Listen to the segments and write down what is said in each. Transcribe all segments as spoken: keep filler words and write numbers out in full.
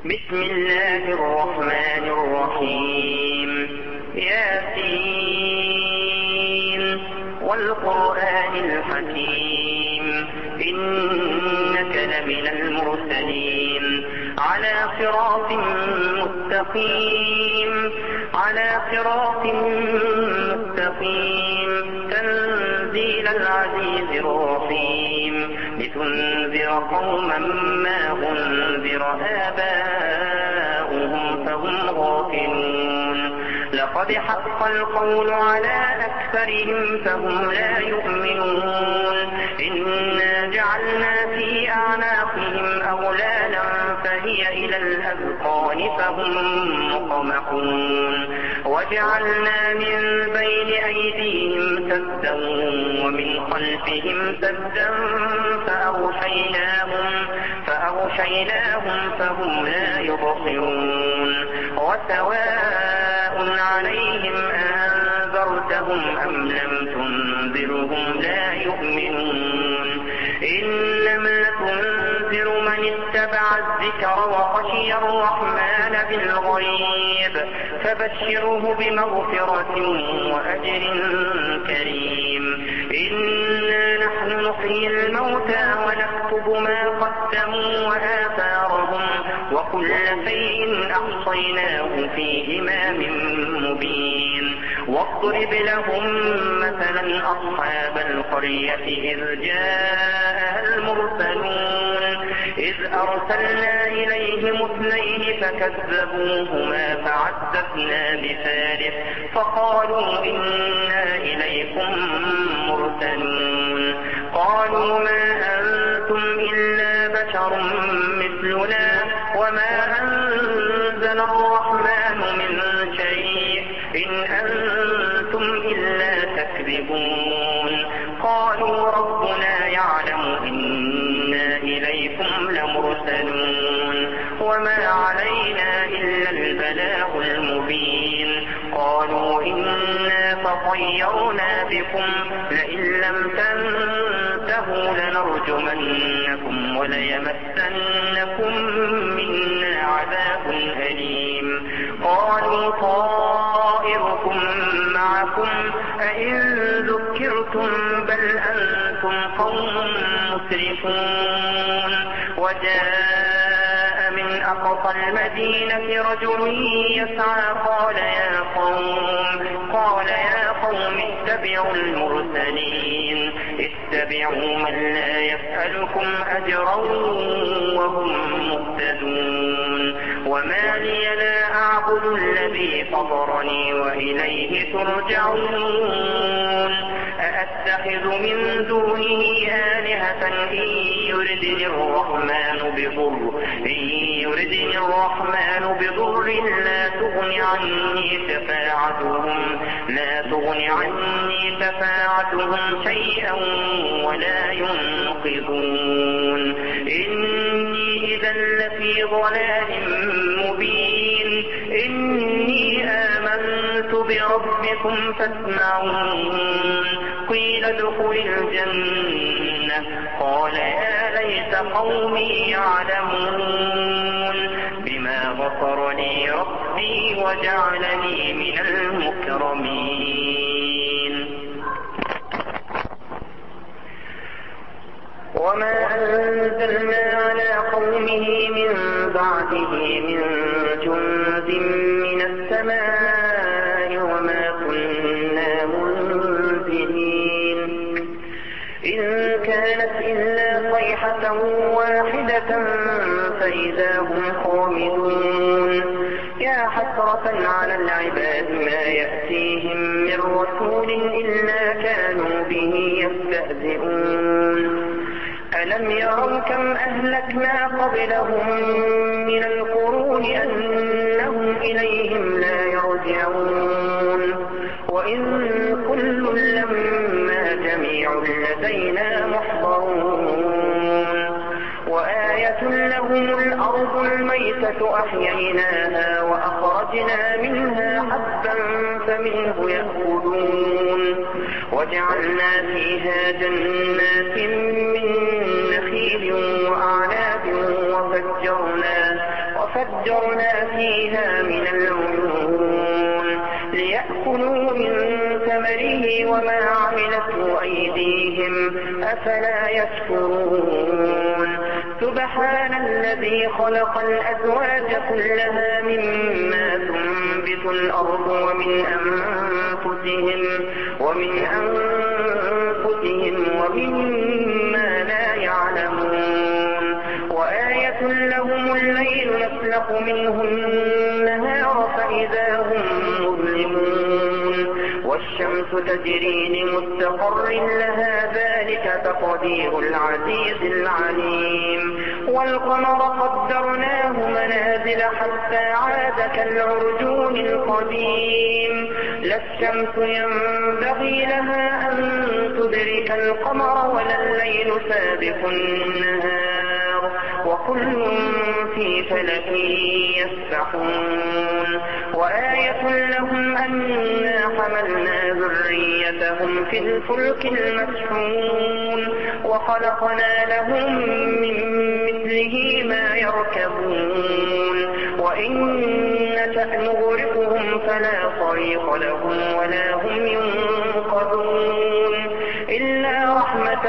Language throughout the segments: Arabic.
بسم الله الرحمن الرحيم ياسين والقرآن الحكيم إنك لمن المرسلين على صراط مستقيم على صراط مستقيم تنزيل العزيز الرحيم لتنذر قوما ما أنذر آباؤهم فهم غافلون لقد حق القول على أكثرهم فهم لا يؤمنون إنا جعلنا في أعناقهم أغلالا فهي إلى الأذقان فهم مقمحون وجعلنا من بين أيديهم سدا ومن خلفهم سدا فأغشيناهم فأغشيناهم فهم لا يبصرون وسواء عليهم أنذرتهم أم لم تنذرهم لا يؤمنون إنما تنذر من اتبع الذكر وخشي الرحمن بالغيب فبشره بمغفرة وأجر كريم إنا نحن نحيي الموتى ونكتب ما قدموا وآثارهم وكل شيء أحصيناه في إمام مبين واضرب لهم مثلا أصحاب القرية إذ جاءها المرسلون إذ أرسلنا إليهم اثنين فكذبوهما فعززنا بثالث فقالوا إنا إليكم مرسلون قالوا ما أنتم إلا بشر مثلنا وما أنزل الرحمن من شيء إن أنتم إلا تكذبون قالوا ربنا يعلم إنا إليكم لمرسلون وما علينا إلا البلاغ المبين قالوا إنا تطيرنا بكم لئن لم تنتهوا لنرجمنكم وليمسنكم منا عذاب أليم قالوا طائركم معكم أئن ذكرتم بل أنتم قوم مسرفون وجاء من أقصى المدينة رجل يسعى قال يا قوم قال يا قوم اتبعوا المرسلين اتبعوا من لا يسألكم أجرا وهم مهتدون وما لي لا أعبد الذي فطرني وإليه ترجعون أأتخذ من دونه آلهة إن يردني الرحمن بضر إن يردني الرحمن بضر لا تغن عني شفاعتهم لا تغن عني شفاعتهم شيئا ولا ينقذون إني إذا لفي ضلال مبين إني آمنت بربكم فاسمعون قيل ادخل الجنة قال يا ليت قومي يعلمون بما غفر لي ربي وجعلني من المكرمين وما أنزلنا على قومه من بعده من جند من السماء وما كنا منزلين إن كانت إلا صيحة واحدة فإذا هم خامدون يا حسرة على العباد ما يأتيهم من رسول إلا كانوا به يستهزئون ألم يروا كم أهلكنا قبلهم من القرون أنهم إليهم لا يرجعون وإن كل لما جميع لدينا محضرون وآية لهم الأرض الميتة أحييناها وأخرجنا منها حبا فمنه يأكلون وجعلنا فيها جنات من نخيل وأعناب وفجرنا وفجرنا فيها من العيون ليأكلوا من ثمره وما عملته أيديهم أفلا يشكرون سبحان الذي خلق الأزواج كلها مما تنبت الأرض ومن أنفسهم ومن أنفسهم ومما لا يعلمون وآية لهم الليل نسلخ منه النهار فإذا هم مظلمون والشمس تجري لمستقر لها ذلك تقدير العزيز العليم والقمر قدرناه منازل حتى عاد كالعرجون القديم لا الشمس ينبغي لها أن تدرك القمر ولا الليل سابق النهار وكل في فلك يسبحون وآية لهم أنا حملنا ذريتهم في الفلك المشحون وخلقنا لهم من مثله ما يركبون وإن نشأ نغرقهم فلا صريخ لهم ولا هم ينقذون إلا رحمة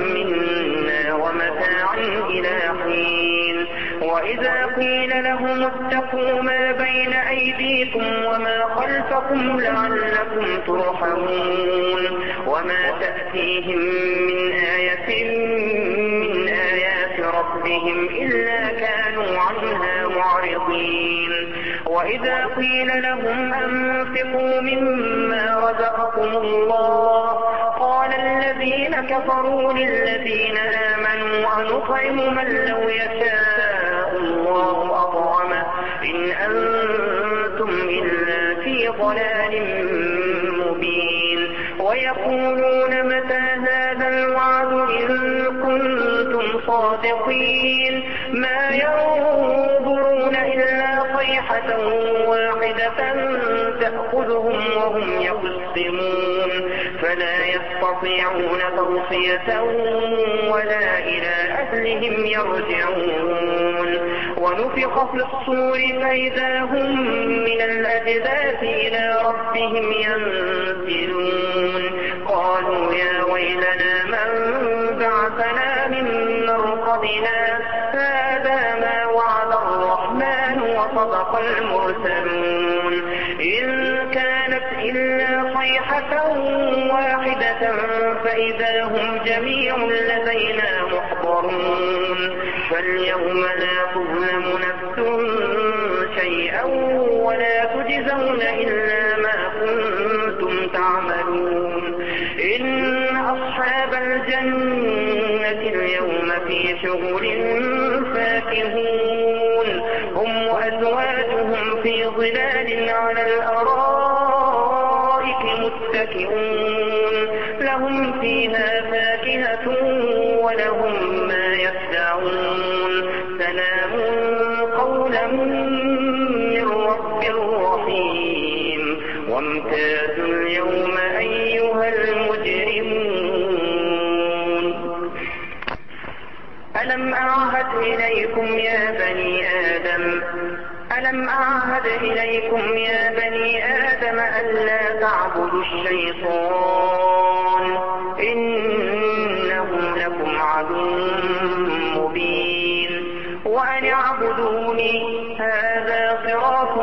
منا ومتاعا إلى حين وإذا قيل لهم اتقوا ما بين أيديكم وما خلفكم لعلكم ترحمون وما تأتيهم من آية من آيات ربهم إلا كانوا عنها معرضين وإذا قيل لهم أنفقوا مما رزقكم الله قال الذين كفروا للذين آمنوا أنطعم من لو يشاء الله أطعمه إن أنتم إلا في ضلال مبين ويقولون متى هذا الوعد إن كنتم صادقين ما ينظرون إلا صيحة واحدة تأخذهم وهم يخصمون فلا يستطيعون توصية ولا إلى أهلهم يرجعون ونفخ في الصور فإذا هم من الأجداث إلى ربهم ينسلون قالوا يا ويلنا من بعثنا من مرقدنا هذا ما وعد الرحمن وصدق المرسلون إن كانت إلا صيحة واحدة فإذا هم جميع لدينا محضرون فاليوم لا تظلم نفس شيئا ولا تجزون إلا ما كنتم تعملون إن أصحاب الجنة اليوم في شغل فاكهون هم وأزواجهم في ظلال على الأرائك متكئون لهم فيها فاكهة ولهم ما يدعون سلام قولا من رب رحيم وامتازوا اليوم أيها المجرمون ألم أعهد إليكم يا بني آدم ألم أعهد إليكم يا بني آدم ألا تعبدوا الشيطان إنه لكم عدو مبين وأن اعبدوني هذا صراط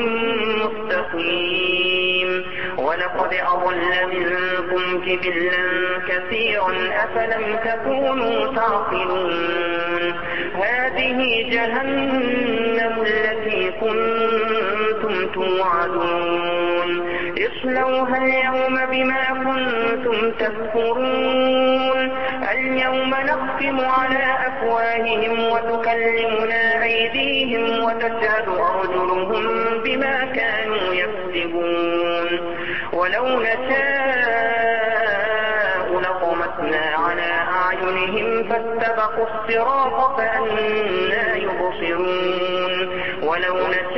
مستقيم ولقد أضل منكم جبلا كثيرا أفلم تكونوا تعقلون هذه جهنم التي كنتم توعدون اصلوها اليوم بما كنتم تكفرون اليوم نختم على أفواههم وتكلمنا أيديهم وتشهد أرجلهم بما كانوا يكسبون ولو نشاء لطمسنا على أعينهم فاستبقوا الصراط فأنى يبصرون ولو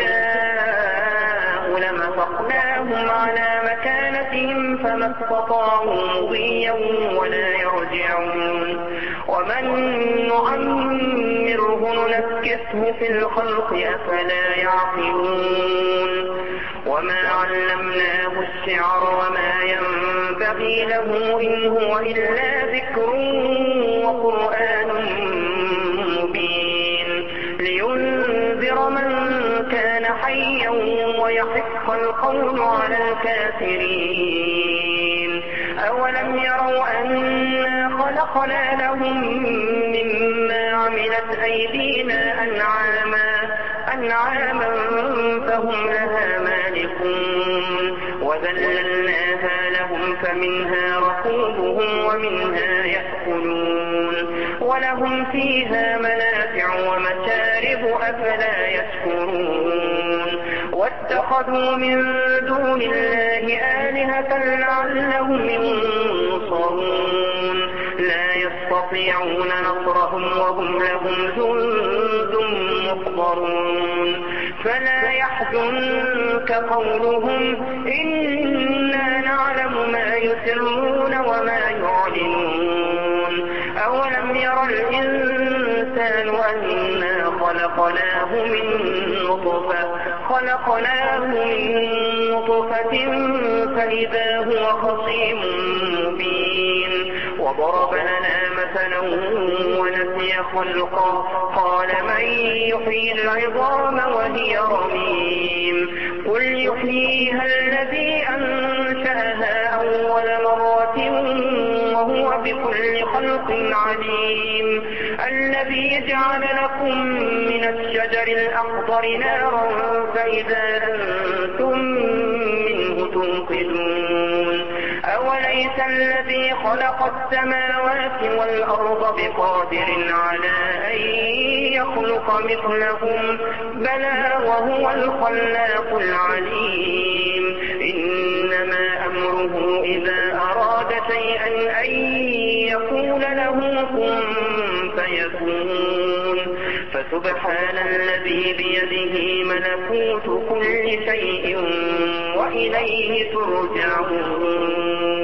نشاء لمسخناهم على مكانتهم فما استطاعوا مضيا ولا يرجعون ومن نعمره ننكره فنكسه في الخلق أفلا يعقلون وما علمناه الشعر وما ينبغي له إن هو إلا ذكر وقرآن مبين لينذر من كان حيا ويحق القول على الكافرين أولم يروا أنا خلقنا لهم مما عملت أيدينا أنعاما أنعاما فهم لها مالكون وذللناها لهم فمنها ركوبهم ومنها يأكلون ولهم فيها منافع ومشارب أفلا يشكرون واتخذوا من دون الله آلهة لعلهم ينصرون لا يستطيعون نصرهم وهم لهم جند محضرون فلا يحزنك قولهم إنا نعلم ما يسرون وما يعلنون أولم ير الإنسان أنا خلقناه من نطفة خلقناه من نطفة فإذا هو خصيم مبين وضرب لنا مثلا ونسي خلقه قال من يحيي العظام وهي رميم قل يحييها الذي أنشأها أول مرة وهو بكل خلق عليم الذي جعل لكم من الشجر الأخضر نارا فإذا أنتم منه توقدون أوليس الذي خلق السماوات والأرض بقادر على أن يخلق مثلهم بلى وهو الخلاق العليم إنما أمره إذا أراد شيئا أن يقول له كن فيكون فسبحان الذي بيده ملكوت كل شيء وإليه ترجعون